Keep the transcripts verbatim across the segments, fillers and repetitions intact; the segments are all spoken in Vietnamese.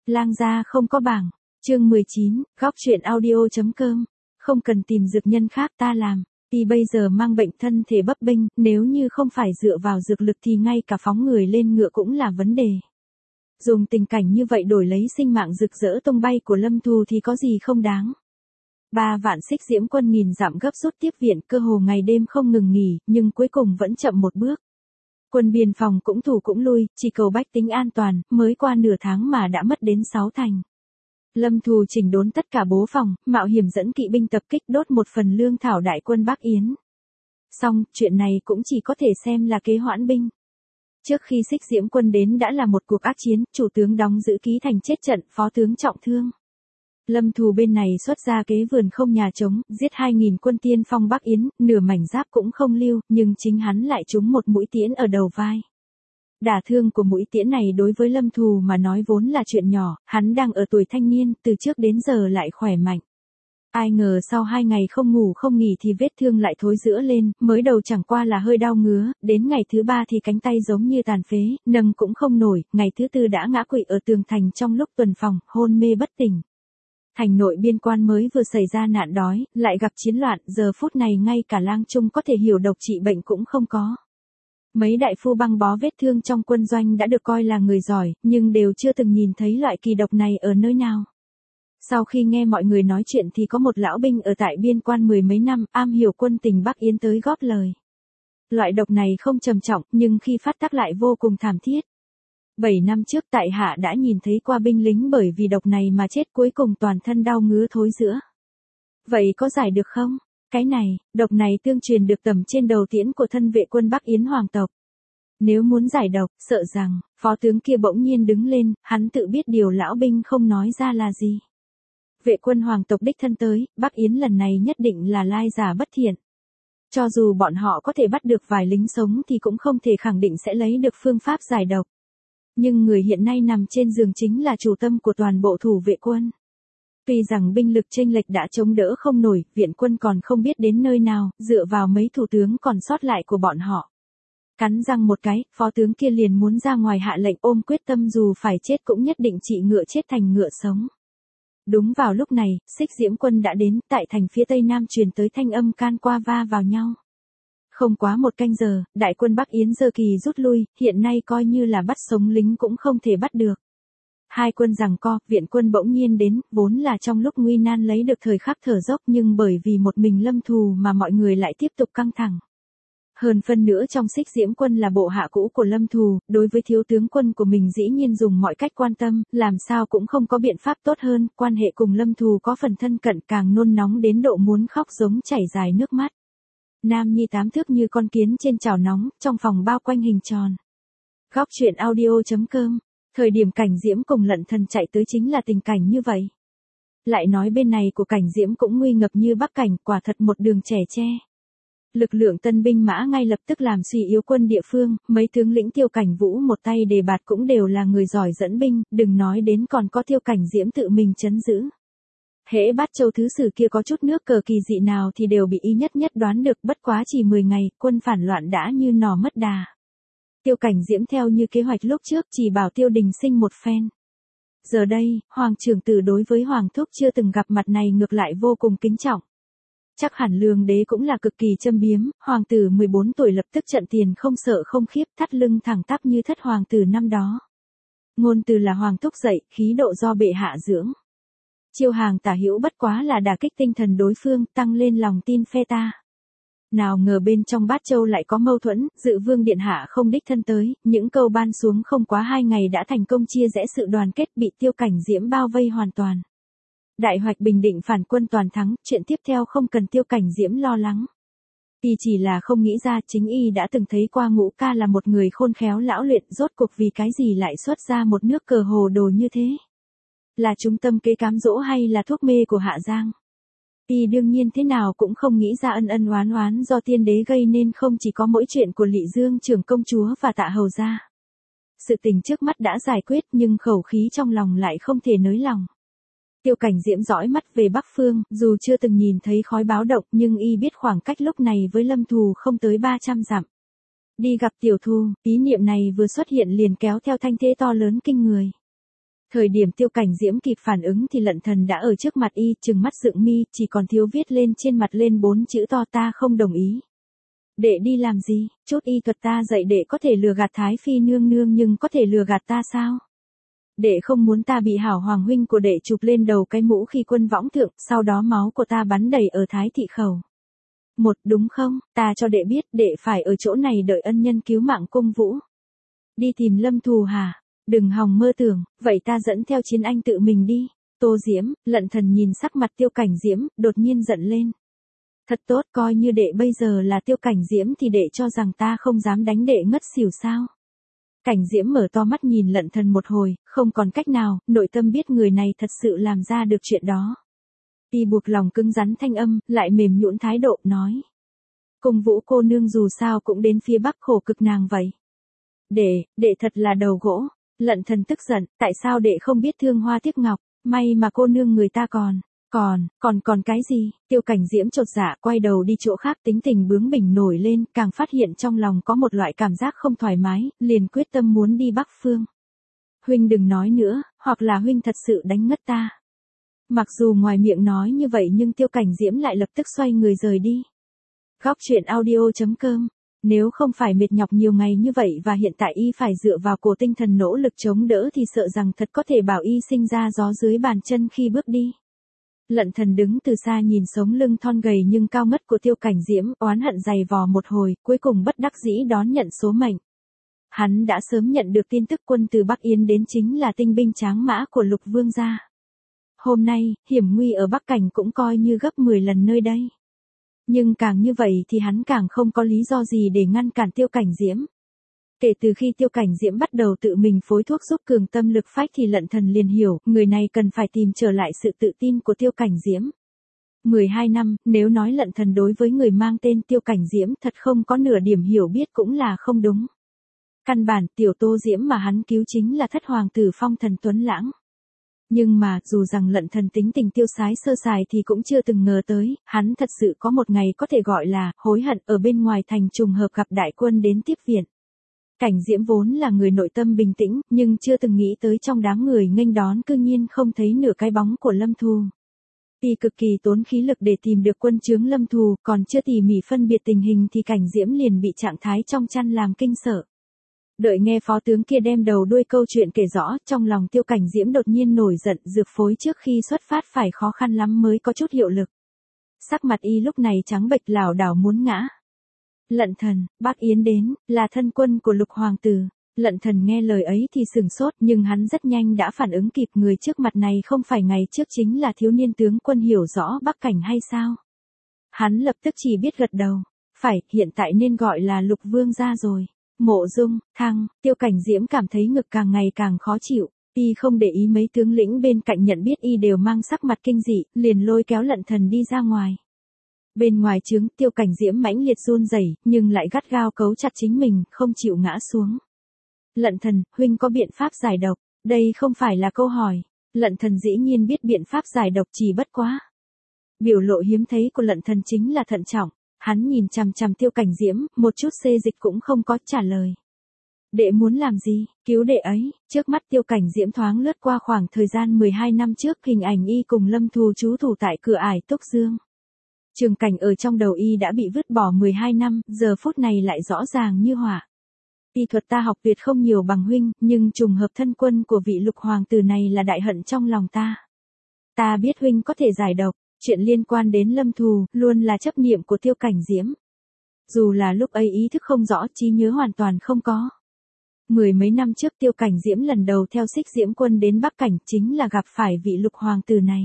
Lang gia không có bảng. Chương mười chín, góc truyện audio chấm com. Không cần tìm dược nhân khác ta làm. Y bây giờ mang bệnh thân thể bấp bênh, nếu như không phải dựa vào dược lực thì ngay cả phóng người lên ngựa cũng là vấn đề. Dùng tình cảnh như vậy đổi lấy sinh mạng rực rỡ tung bay của Lâm Thù thì có gì không đáng. Ba vạn xích diễm quân nghìn dặm gấp rút tiếp viện, cơ hồ ngày đêm không ngừng nghỉ, nhưng cuối cùng vẫn chậm một bước. Quân biên phòng cũng thủ cũng lui, chỉ cầu bách tính an toàn, mới qua nửa tháng mà đã mất đến sáu thành. Lâm Thù chỉnh đốn tất cả bố phòng, mạo hiểm dẫn kỵ binh tập kích đốt một phần lương thảo đại quân Bắc Yến. Xong, chuyện này cũng chỉ có thể xem là kế hoãn binh. Trước khi xích diễm quân đến đã là một cuộc ác chiến, chủ tướng đóng giữ ký thành chết trận, phó tướng trọng thương. Lâm Thù bên này xuất ra kế vườn không nhà trống, giết hai nghìn quân tiên phong Bắc Yến, nửa mảnh giáp cũng không lưu, nhưng chính hắn lại trúng một mũi tiễn ở đầu vai. Đả thương của mũi tiễn này đối với Lâm Thù mà nói vốn là chuyện nhỏ, hắn đang ở tuổi thanh niên, từ trước đến giờ lại khỏe mạnh. Ai ngờ sau hai ngày không ngủ không nghỉ thì vết thương lại thối rữa lên, mới đầu chẳng qua là hơi đau ngứa, đến ngày thứ ba thì cánh tay giống như tàn phế, nâng cũng không nổi, ngày thứ tư đã ngã quỵ ở tường thành trong lúc tuần phòng, hôn mê bất tỉnh. Thành nội biên quan mới vừa xảy ra nạn đói, lại gặp chiến loạn, giờ phút này ngay cả lang trung có thể hiểu độc trị bệnh cũng không có. Mấy đại phu băng bó vết thương trong quân doanh đã được coi là người giỏi, nhưng đều chưa từng nhìn thấy loại kỳ độc này ở nơi nào. Sau khi nghe mọi người nói chuyện thì có một lão binh ở tại biên quan mười mấy năm, am hiểu quân tình Bắc Yến tới góp lời. Loại độc này không trầm trọng, nhưng khi phát tác lại vô cùng thảm thiết. Bảy năm trước tại hạ đã nhìn thấy qua binh lính bởi vì độc này mà chết cuối cùng toàn thân đau ngứa thối rữa. Vậy có giải được không? Cái này, độc này tương truyền được tầm trên đầu tiễn của thân vệ quân Bắc Yến hoàng tộc. Nếu muốn giải độc, sợ rằng, phó tướng kia bỗng nhiên đứng lên, hắn tự biết điều lão binh không nói ra là gì. Vệ quân hoàng tộc đích thân tới, Bắc Yến lần này nhất định là lai giả bất thiện. Cho dù bọn họ có thể bắt được vài lính sống thì cũng không thể khẳng định sẽ lấy được phương pháp giải độc. Nhưng người hiện nay nằm trên giường chính là chủ tâm của toàn bộ thủ vệ quân. Tuy rằng binh lực chênh lệch đã chống đỡ không nổi, viện quân còn không biết đến nơi nào, dựa vào mấy thủ tướng còn sót lại của bọn họ. Cắn răng một cái, phó tướng kia liền muốn ra ngoài hạ lệnh, ôm quyết tâm dù phải chết cũng nhất định trị ngựa chết thành ngựa sống. Đúng vào lúc này, xích diễm quân đã đến, tại thành phía tây nam truyền tới thanh âm can qua va vào nhau. Không quá một canh giờ, đại quân Bắc Yến Dơ Kỳ rút lui, hiện nay coi như là bắt sống lính cũng không thể bắt được. Hai quân giằng co, viện quân bỗng nhiên đến, vốn là trong lúc nguy nan lấy được thời khắc thở dốc nhưng bởi vì một mình Lâm Thù mà mọi người lại tiếp tục căng thẳng. Hơn phân nữa trong xích diễm quân là bộ hạ cũ của Lâm Thù, đối với thiếu tướng quân của mình dĩ nhiên dùng mọi cách quan tâm, làm sao cũng không có biện pháp tốt hơn, quan hệ cùng Lâm Thù có phần thân cận càng nôn nóng đến độ muốn khóc giống chảy dài nước mắt. Nam nhi tám thước như con kiến trên chảo nóng, trong phòng bao quanh hình tròn. Góc truyện audio chấm com. Thời điểm Cảnh Diễm cùng Lận Thần chạy tới chính là tình cảnh như vậy. Lại nói bên này của Cảnh Diễm cũng nguy ngập như Bắc Cảnh, quả thật một đường trẻ tre. Lực lượng tân binh mã ngay lập tức làm suy yếu quân địa phương, mấy tướng lĩnh Tiêu Cảnh Vũ một tay đề bạt cũng đều là người giỏi dẫn binh, đừng nói đến còn có Tiêu Cảnh Diễm tự mình trấn giữ. Hễ Bát Châu thứ sử kia có chút nước cờ kỳ dị nào thì đều bị y nhất nhất đoán được, bất quá chỉ mười ngày, quân phản loạn đã như nỏ mất đà. Tiêu Cảnh Diễm theo như kế hoạch lúc trước chỉ bảo Tiêu Đình sinh một phen. Giờ đây, Hoàng trưởng tử đối với Hoàng thúc chưa từng gặp mặt này ngược lại vô cùng kính trọng. Chắc hẳn Lương đế cũng là cực kỳ châm biếm, hoàng tử mười bốn tuổi lập tức trận tiền không sợ không khiếp, thắt lưng thẳng tắp như thất hoàng tử năm đó. Ngôn từ là Hoàng thúc dạy, khí độ do bệ hạ dưỡng. Chiêu hàng tả hữu bất quá là đả kích tinh thần đối phương, tăng lên lòng tin phe ta. Nào ngờ bên trong Bát Châu lại có mâu thuẫn, Dự Vương điện hạ không đích thân tới, những câu ban xuống không quá hai ngày đã thành công chia rẽ sự đoàn kết, bị Tiêu Cảnh Diễm bao vây hoàn toàn. Đại hoạch bình định phản quân toàn thắng, chuyện tiếp theo không cần Tiêu Cảnh Diễm lo lắng. Y chỉ là không nghĩ ra chính y đã từng thấy qua Ngũ ca là một người khôn khéo lão luyện, rốt cuộc vì cái gì lại xuất ra một nước cờ hồ đồ như thế. Là trung tâm kế cám dỗ hay là thuốc mê của Hạ Giang? Y đương nhiên thế nào cũng không nghĩ ra ân ân oán oán do tiên đế gây nên không chỉ có mỗi chuyện của Lị Dương trưởng công chúa và Tạ hầu gia. Sự tình trước mắt đã giải quyết nhưng khẩu khí trong lòng lại không thể nới lòng. Tiêu Cảnh Diễm dõi mắt về Bắc Phương, dù chưa từng nhìn thấy khói báo động nhưng y biết khoảng cách lúc này với Lâm Thù không tới ba trăm dặm. Đi gặp Tiểu Thu, ý niệm này vừa xuất hiện liền kéo theo thanh thế to lớn kinh người. Thời điểm Tiêu Cảnh Diễm kịp phản ứng thì Lận Thần đã ở trước mặt y, trừng mắt dựng mi, chỉ còn thiếu viết lên trên mặt lên bốn chữ to ta không đồng ý. Đệ đi làm gì, chút y thuật ta dạy đệ có thể lừa gạt Thái Phi nương nương nhưng có thể lừa gạt ta sao? Đệ không muốn ta bị hảo hoàng huynh của đệ chụp lên đầu cái mũ khi quân võng thượng, sau đó máu của ta bắn đầy ở Thái thị khẩu. Một, đúng không, ta cho đệ biết đệ phải ở chỗ này đợi ân nhân cứu mạng Cung Vũ. Đi tìm Lâm Thù hả? Đừng hòng mơ tưởng, vậy ta dẫn theo Chiến Anh tự mình đi. Tô Diễm, Lận Thần nhìn sắc mặt Tiêu Cảnh Diễm, đột nhiên giận lên. Thật tốt, coi như đệ bây giờ là Tiêu Cảnh Diễm thì đệ cho rằng ta không dám đánh đệ ngất xỉu sao? Cảnh Diễm mở to mắt nhìn Lận Thần một hồi, không còn cách nào, nội tâm biết người này thật sự làm ra được chuyện đó. Y buộc lòng cứng rắn thanh âm, lại mềm nhũn thái độ, nói. Cung Vũ cô nương dù sao cũng đến phía Bắc khổ cực nàng vậy. Đệ, đệ thật là đầu gỗ. Lận Thần tức giận, tại sao đệ không biết thương hoa tiếc ngọc, may mà cô nương người ta còn, còn, còn còn cái gì? Tiêu Cảnh Diễm chột dạ quay đầu đi chỗ khác, tính tình bướng bỉnh nổi lên, càng phát hiện trong lòng có một loại cảm giác không thoải mái, liền quyết tâm muốn đi Bắc Phương. Huynh đừng nói nữa, hoặc là huynh thật sự đánh ngất ta. Mặc dù ngoài miệng nói như vậy nhưng Tiêu Cảnh Diễm lại lập tức xoay người rời đi. Góc truyện audio chấm com. Nếu không phải mệt nhọc nhiều ngày như vậy và hiện tại y phải dựa vào cổ tinh thần nỗ lực chống đỡ thì sợ rằng thật có thể bảo y sinh ra gió dưới bàn chân khi bước đi. Lận Thần đứng từ xa nhìn sống lưng thon gầy nhưng cao ngất của Tiêu Cảnh Diễm, oán hận dày vò một hồi, cuối cùng bất đắc dĩ đón nhận số mệnh. Hắn đã sớm nhận được tin tức quân từ Bắc Yến đến chính là tinh binh tráng mã của Lục Vương gia. Hôm nay, hiểm nguy ở Bắc Cảnh cũng coi như gấp mười lần nơi đây. Nhưng càng như vậy thì hắn càng không có lý do gì để ngăn cản Tiêu Cảnh Diễm. Kể từ khi Tiêu Cảnh Diễm bắt đầu tự mình phối thuốc giúp cường tâm lực phách thì Lận Thần liền hiểu, người này cần phải tìm trở lại sự tự tin của Tiêu Cảnh Diễm. mười hai năm, nếu nói Lận Thần đối với người mang tên Tiêu Cảnh Diễm thật không có nửa điểm hiểu biết cũng là không đúng. Căn bản tiểu Tô Diễm mà hắn cứu chính là thất hoàng tử Phong Thần Tuấn Lãng. Nhưng mà, dù rằng Lận Thần tính tình tiêu sái sơ sài thì cũng chưa từng ngờ tới, hắn thật sự có một ngày có thể gọi là, hối hận ở bên ngoài thành trùng hợp gặp đại quân đến tiếp viện. Cảnh Diễm vốn là người nội tâm bình tĩnh, nhưng chưa từng nghĩ tới trong đám người nghênh đón cư nhiên không thấy nửa cái bóng của Lâm Thù. Vì cực kỳ tốn khí lực để tìm được quân chướng Lâm Thù, còn chưa tỉ mỉ phân biệt tình hình thì Cảnh Diễm liền bị trạng thái trong chăn làm kinh sợ. Đợi nghe phó tướng kia đem đầu đuôi câu chuyện kể rõ, trong lòng Tiêu Cảnh Diễm đột nhiên nổi giận, dược phối trước khi xuất phát phải khó khăn lắm mới có chút hiệu lực. Sắc mặt y lúc này trắng bệch lảo đảo muốn ngã. Lận Thần, Bắc Yến đến, là thân quân của Lục hoàng tử. Lận Thần nghe lời ấy thì sửng sốt, nhưng hắn rất nhanh đã phản ứng kịp, người trước mặt này không phải ngày trước chính là thiếu niên tướng quân hiểu rõ Bắc Cảnh hay sao? Hắn lập tức chỉ biết gật đầu. Phải, hiện tại nên gọi là Lục Vương gia rồi. Mộ Dung, Thăng, Tiêu Cảnh Diễm cảm thấy ngực càng ngày càng khó chịu, y không để ý mấy tướng lĩnh bên cạnh nhận biết y đều mang sắc mặt kinh dị, liền lôi kéo Lận Thần đi ra ngoài. Bên ngoài trướng, Tiêu Cảnh Diễm mãnh liệt run rẩy, nhưng lại gắt gao cấu chặt chính mình, không chịu ngã xuống. Lận Thần, huynh có biện pháp giải độc? Đây không phải là câu hỏi. Lận Thần dĩ nhiên biết biện pháp giải độc, chỉ bất quá. Biểu lộ hiếm thấy của Lận Thần chính là thận trọng. Hắn nhìn chằm chằm Tiêu Cảnh Diễm, một chút xê dịch cũng không có, trả lời. Đệ muốn làm gì, cứu đệ ấy? Trước mắt Tiêu Cảnh Diễm thoáng lướt qua khoảng thời gian mười hai năm trước, hình ảnh y cùng Lâm Thù trú thủ tại cửa ải Túc Dương. Trường cảnh ở trong đầu y đã bị vứt bỏ mười hai năm, giờ phút này lại rõ ràng như hỏa. Y thuật ta học tuyệt không nhiều bằng huynh, nhưng trùng hợp thân quân của vị Lục hoàng tử này là đại hận trong lòng ta. Ta biết huynh có thể giải độc. Chuyện liên quan đến Lâm Thù, luôn là chấp niệm của Tiêu Cảnh Diễm. Dù là lúc ấy ý thức không rõ, trí nhớ hoàn toàn không có. Mười mấy năm trước Tiêu Cảnh Diễm lần đầu theo Xích Diễm quân đến Bắc Cảnh chính là gặp phải vị Lục hoàng tử này.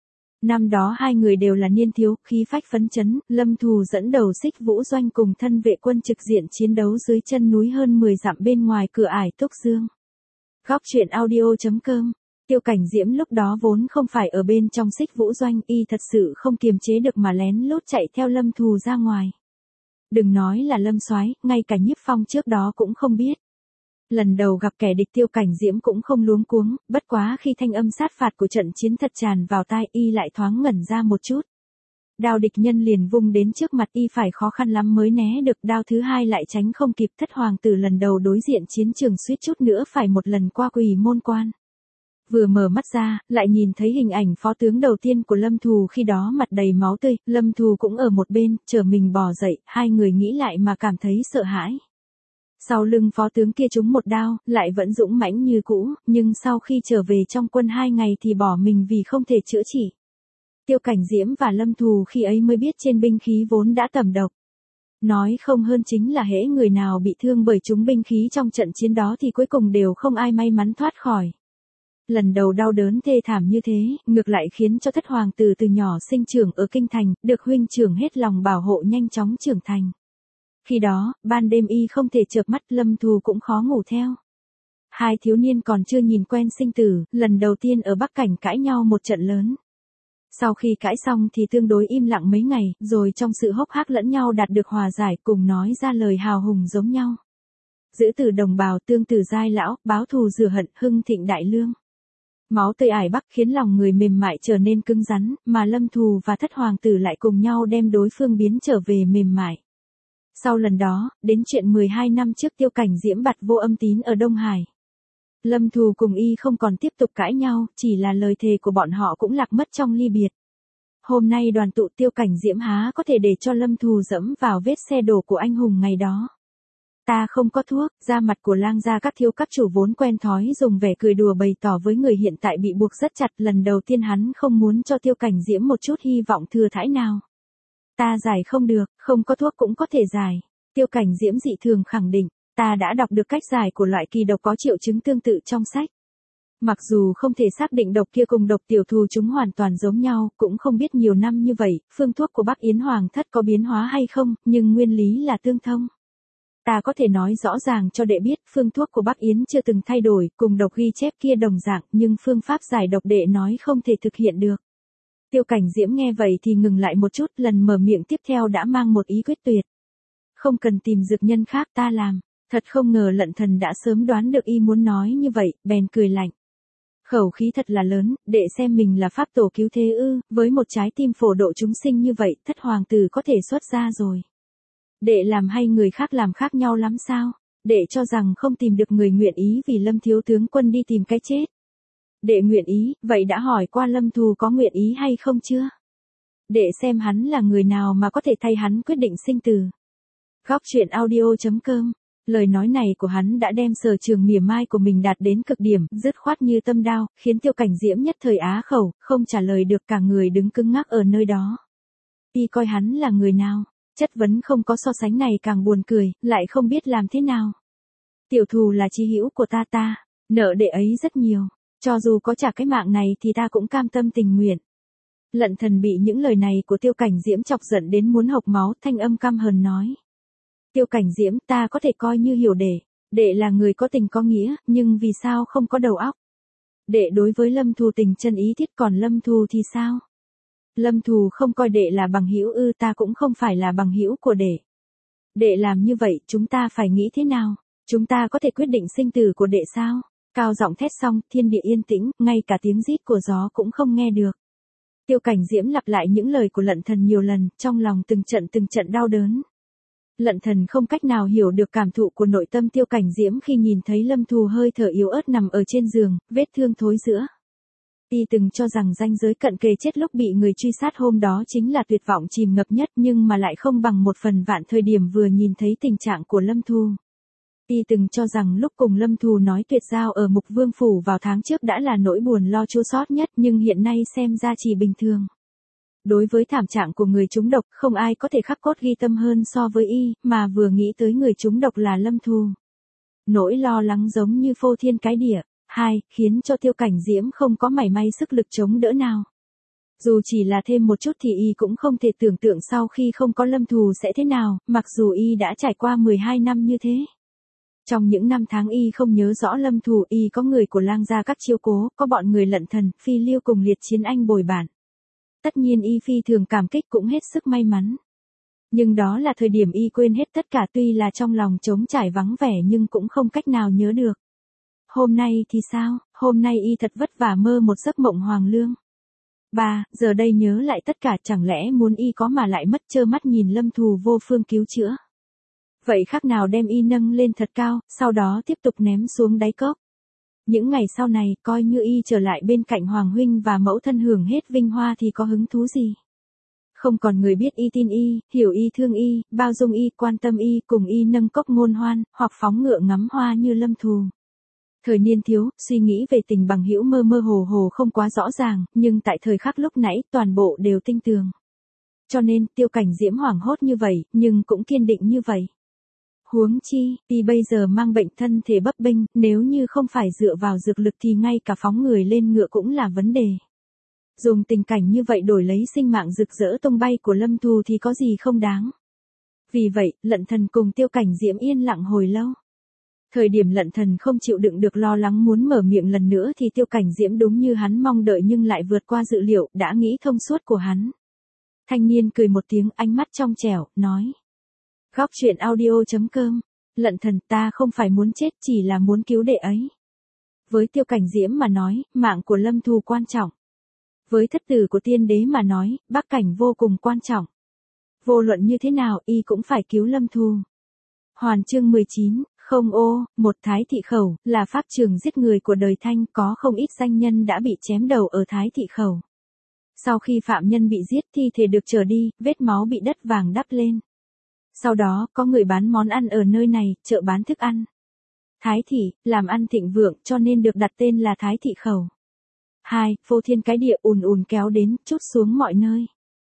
Năm đó hai người đều là niên thiếu, khí phách phấn chấn, Lâm Thù dẫn đầu Xích Vũ doanh cùng thân vệ quân trực diện chiến đấu dưới chân núi hơn mười dặm bên ngoài cửa ải Túc Dương. Góc truyện audio chấm com. Tiêu Cảnh Diễm lúc đó vốn không phải ở bên trong Xích Vũ doanh, y thật sự không kiềm chế được mà lén lút chạy theo Lâm Thù ra ngoài. Đừng nói là Lâm Soái, ngay cả Nhiếp Phong trước đó cũng không biết. Lần đầu gặp kẻ địch Tiêu Cảnh Diễm cũng không luống cuống, bất quá khi thanh âm sát phạt của trận chiến thật tràn vào tai y lại thoáng ngẩn ra một chút. Đao địch nhân liền vung đến trước mặt y phải khó khăn lắm mới né được, đao thứ hai lại tránh không kịp, thất hoàng tử lần đầu đối diện chiến trường suýt chút nữa phải một lần qua Quỳ Môn quan. Vừa mở mắt ra, lại nhìn thấy hình ảnh phó tướng đầu tiên của Lâm Thù khi đó mặt đầy máu tươi, Lâm Thù cũng ở một bên, chờ mình bò dậy, hai người nghĩ lại mà cảm thấy sợ hãi. Sau lưng phó tướng kia trúng một đao, lại vẫn dũng mãnh như cũ, nhưng sau khi trở về trong quân hai ngày thì bỏ mình vì không thể chữa trị. Tiêu Cảnh Diễm và Lâm Thù khi ấy mới biết trên binh khí vốn đã tẩm độc. Nói không hơn chính là hễ người nào bị thương bởi chúng binh khí trong trận chiến đó thì cuối cùng đều không ai may mắn thoát khỏi. Lần đầu đau đớn thê thảm như thế, ngược lại khiến cho thất hoàng tử từ nhỏ sinh trưởng ở kinh thành, được huynh trưởng hết lòng bảo hộ nhanh chóng trưởng thành. Khi đó, ban đêm y không thể chợp mắt, Lâm Thù cũng khó ngủ theo. Hai thiếu niên còn chưa nhìn quen sinh tử, lần đầu tiên ở Bắc Cảnh cãi nhau một trận lớn. Sau khi cãi xong thì tương đối im lặng mấy ngày, rồi trong sự hốc hác lẫn nhau đạt được hòa giải, cùng nói ra lời hào hùng giống nhau. Giữ tử đồng bào, tương tử giai lão, báo thù rửa hận, hưng thịnh đại lương. Máu tươi ải bắc khiến lòng người mềm mại trở nên cứng rắn, mà Lâm Thù và thất hoàng tử lại cùng nhau đem đối phương biến trở về mềm mại. Sau lần đó, đến chuyện mười hai năm trước Tiêu Cảnh Diễm bặt vô âm tín ở Đông Hải. Lâm Thù cùng y không còn tiếp tục cãi nhau, chỉ là lời thề của bọn họ cũng lạc mất trong ly biệt. Hôm nay đoàn tụ, Tiêu Cảnh Diễm há có thể để cho Lâm Thù dẫm vào vết xe đổ của anh hùng ngày đó. Ta không có thuốc, da mặt của Lang gia các thiếu các chủ vốn quen thói dùng vẻ cười đùa bày tỏ với người hiện tại bị buộc rất chặt, lần đầu tiên hắn không muốn cho Tiêu Cảnh Diễm một chút hy vọng thừa thãi nào. Ta giải không được, không có thuốc cũng có thể giải. Tiêu Cảnh Diễm dị thường khẳng định, ta đã đọc được cách giải của loại kỳ độc có triệu chứng tương tự trong sách. Mặc dù không thể xác định độc kia cùng độc tiểu thù chúng hoàn toàn giống nhau, cũng không biết nhiều năm như vậy, phương thuốc của Bắc Yến Hoàng thất có biến hóa hay không, nhưng nguyên lý là tương thông. Ta có thể nói rõ ràng cho đệ biết, phương thuốc của Bắc Yến chưa từng thay đổi, cùng độc ghi chép kia đồng dạng, nhưng phương pháp giải độc đệ nói không thể thực hiện được. Tiêu Cảnh Diễm nghe vậy thì ngừng lại một chút, lần mở miệng tiếp theo đã mang một ý quyết tuyệt. Không cần tìm dược nhân khác, ta làm. Thật không ngờ Lận Thần đã sớm đoán được y muốn nói như vậy, bèn cười lạnh. Khẩu khí thật là lớn, đệ xem mình là pháp tổ cứu thế ư, với một trái tim phổ độ chúng sinh như vậy, thất hoàng tử có thể xuất ra rồi. Đệ làm hay người khác làm khác nhau lắm sao? Đệ cho rằng không tìm được người nguyện ý vì Lâm thiếu tướng quân đi tìm cái chết. Đệ nguyện ý, vậy đã hỏi qua Lâm Thù có nguyện ý hay không chưa? Đệ xem hắn là người nào mà có thể thay hắn quyết định sinh tử. Góc truyện audio chấm com. Lời nói này của hắn đã đem Sở Trường mỉa mai của mình đạt đến cực điểm, dứt khoát như tâm đao, khiến Tiêu Cảnh Diễm nhất thời á khẩu, không trả lời được, cả người đứng cứng ngắc ở nơi đó. Y coi hắn là người nào? Chất vấn không có so sánh này càng buồn cười, lại không biết làm thế nào. Tiểu thù là chí hữu của ta ta, nợ đệ ấy rất nhiều, cho dù có trả cái mạng này thì ta cũng cam tâm tình nguyện. Lận Thần bị những lời này của Tiêu Cảnh Diễm chọc giận đến muốn hộc máu, thanh âm căm hờn nói. Tiêu Cảnh Diễm, ta có thể coi như hiểu đệ, đệ là người có tình có nghĩa, nhưng vì sao không có đầu óc? Đệ đối với Lâm Thù tình chân ý thiết, còn Lâm Thù thì sao? Lâm Thù không coi đệ là bằng hữu ư? Ta cũng không phải là bằng hữu của đệ. Đệ làm như vậy, chúng ta phải nghĩ thế nào? Chúng ta có thể quyết định sinh tử của đệ sao? Cao giọng thét xong, thiên địa yên tĩnh, ngay cả tiếng rít của gió cũng không nghe được. Tiêu Cảnh Diễm lặp lại những lời của Lận Thần nhiều lần, trong lòng từng trận từng trận đau đớn. Lận Thần không cách nào hiểu được cảm thụ của nội tâm Tiêu Cảnh Diễm khi nhìn thấy Lâm Thù hơi thở yếu ớt nằm ở trên giường, vết thương thối rữa. Y từng cho rằng ranh giới cận kề chết lúc bị người truy sát hôm đó chính là tuyệt vọng chìm ngập nhất, nhưng mà lại không bằng một phần vạn thời điểm vừa nhìn thấy tình trạng của Lâm Thù. Y từng cho rằng lúc cùng Lâm Thù nói tuyệt giao ở Mục Vương Phủ vào tháng trước đã là nỗi buồn lo chua xót nhất, nhưng hiện nay xem ra chỉ bình thường. Đối với thảm trạng của người trúng độc, không ai có thể khắc cốt ghi tâm hơn so với y, mà vừa nghĩ tới người trúng độc là Lâm Thù. Nỗi lo lắng giống như phô thiên cái địa. Hai, khiến cho Tiêu Cảnh Diễm không có mảy may sức lực chống đỡ nào. Dù chỉ là thêm một chút thì y cũng không thể tưởng tượng sau khi không có Lâm Thù sẽ thế nào, mặc dù y đã trải qua mười hai năm như thế. Trong những năm tháng y không nhớ rõ Lâm Thù, y có người của Lang gia các chiếu cố, có bọn người Lận Thần, Phi Liêu cùng Liệt Chiến Anh bồi bản. Tất nhiên y phi thường cảm kích, cũng hết sức may mắn. Nhưng đó là thời điểm y quên hết tất cả, tuy là trong lòng trống trải vắng vẻ nhưng cũng không cách nào nhớ được. Hôm nay thì sao? Hôm nay y thật vất vả mơ một giấc mộng hoàng lương. Ba, giờ đây nhớ lại tất cả, chẳng lẽ muốn y có mà lại mất trơ mắt nhìn Lâm Thù vô phương cứu chữa. Vậy khác nào đem y nâng lên thật cao, sau đó tiếp tục ném xuống đáy cốc. Những ngày sau này, coi như y trở lại bên cạnh Hoàng huynh và mẫu thân hưởng hết vinh hoa thì có hứng thú gì. Không còn người biết y tin y, hiểu y thương y, bao dung y, quan tâm y, cùng y nâng cốc ngôn hoan, hoặc phóng ngựa ngắm hoa như Lâm Thù. Thời niên thiếu, suy nghĩ về tình bằng hữu mơ mơ hồ hồ không quá rõ ràng, nhưng tại thời khắc lúc nãy, toàn bộ đều tinh tường. Cho nên, Tiêu Cảnh Diễm hoảng hốt như vậy, nhưng cũng kiên định như vậy. Huống chi, y bây giờ mang bệnh thân thể bấp bênh, nếu như không phải dựa vào dược lực thì ngay cả phóng người lên ngựa cũng là vấn đề. Dùng tình cảnh như vậy đổi lấy sinh mạng rực rỡ tung bay của Lâm Thù thì có gì không đáng. Vì vậy, Lận Thần cùng Tiêu Cảnh Diễm yên lặng hồi lâu. Thời điểm Lận Thần không chịu đựng được lo lắng muốn mở miệng lần nữa thì Tiêu Cảnh Diễm đúng như hắn mong đợi nhưng lại vượt qua dự liệu, đã nghĩ thông suốt của hắn. Thanh niên cười một tiếng, ánh mắt trong trẻo, nói. Góc truyện audio chấm com. Lận Thần, ta không phải muốn chết, chỉ là muốn cứu đệ ấy. Với Tiêu Cảnh Diễm mà nói, mạng của Lâm Thù quan trọng. Với thất tử của tiên đế mà nói, Bắc Cảnh vô cùng quan trọng. Vô luận như thế nào, y cũng phải cứu Lâm Thù. Hoàn chương mười chín, không ô, một Thái Thị Khẩu, là pháp trường giết người của đời Thanh, có không ít danh nhân đã bị chém đầu ở Thái Thị Khẩu. Sau khi phạm nhân bị giết, thi thể được trở đi, vết máu bị đất vàng đắp lên. Sau đó, có người bán món ăn ở nơi này, chợ bán thức ăn. Thái Thị, làm ăn thịnh vượng cho nên được đặt tên là Thái Thị Khẩu. hai. Phô thiên cái địa ùn ùn kéo đến, trút xuống mọi nơi.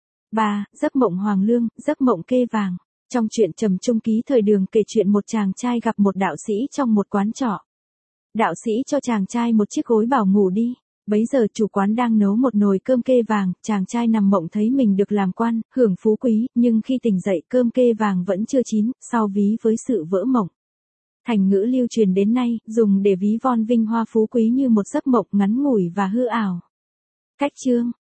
ba. Giấc mộng hoàng lương, giấc mộng kê vàng. Trong truyện Trầm Trung Ký thời Đường kể chuyện một chàng trai gặp một đạo sĩ trong một quán trọ. Đạo sĩ cho chàng trai một chiếc gối bảo ngủ đi. Bấy giờ chủ quán đang nấu một nồi cơm kê vàng, chàng trai nằm mộng thấy mình được làm quan, hưởng phú quý, nhưng khi tỉnh dậy cơm kê vàng vẫn chưa chín, sau ví với sự vỡ mộng. Thành ngữ lưu truyền đến nay, dùng để ví von vinh hoa phú quý như một giấc mộng ngắn ngủi và hư ảo. Cách chương,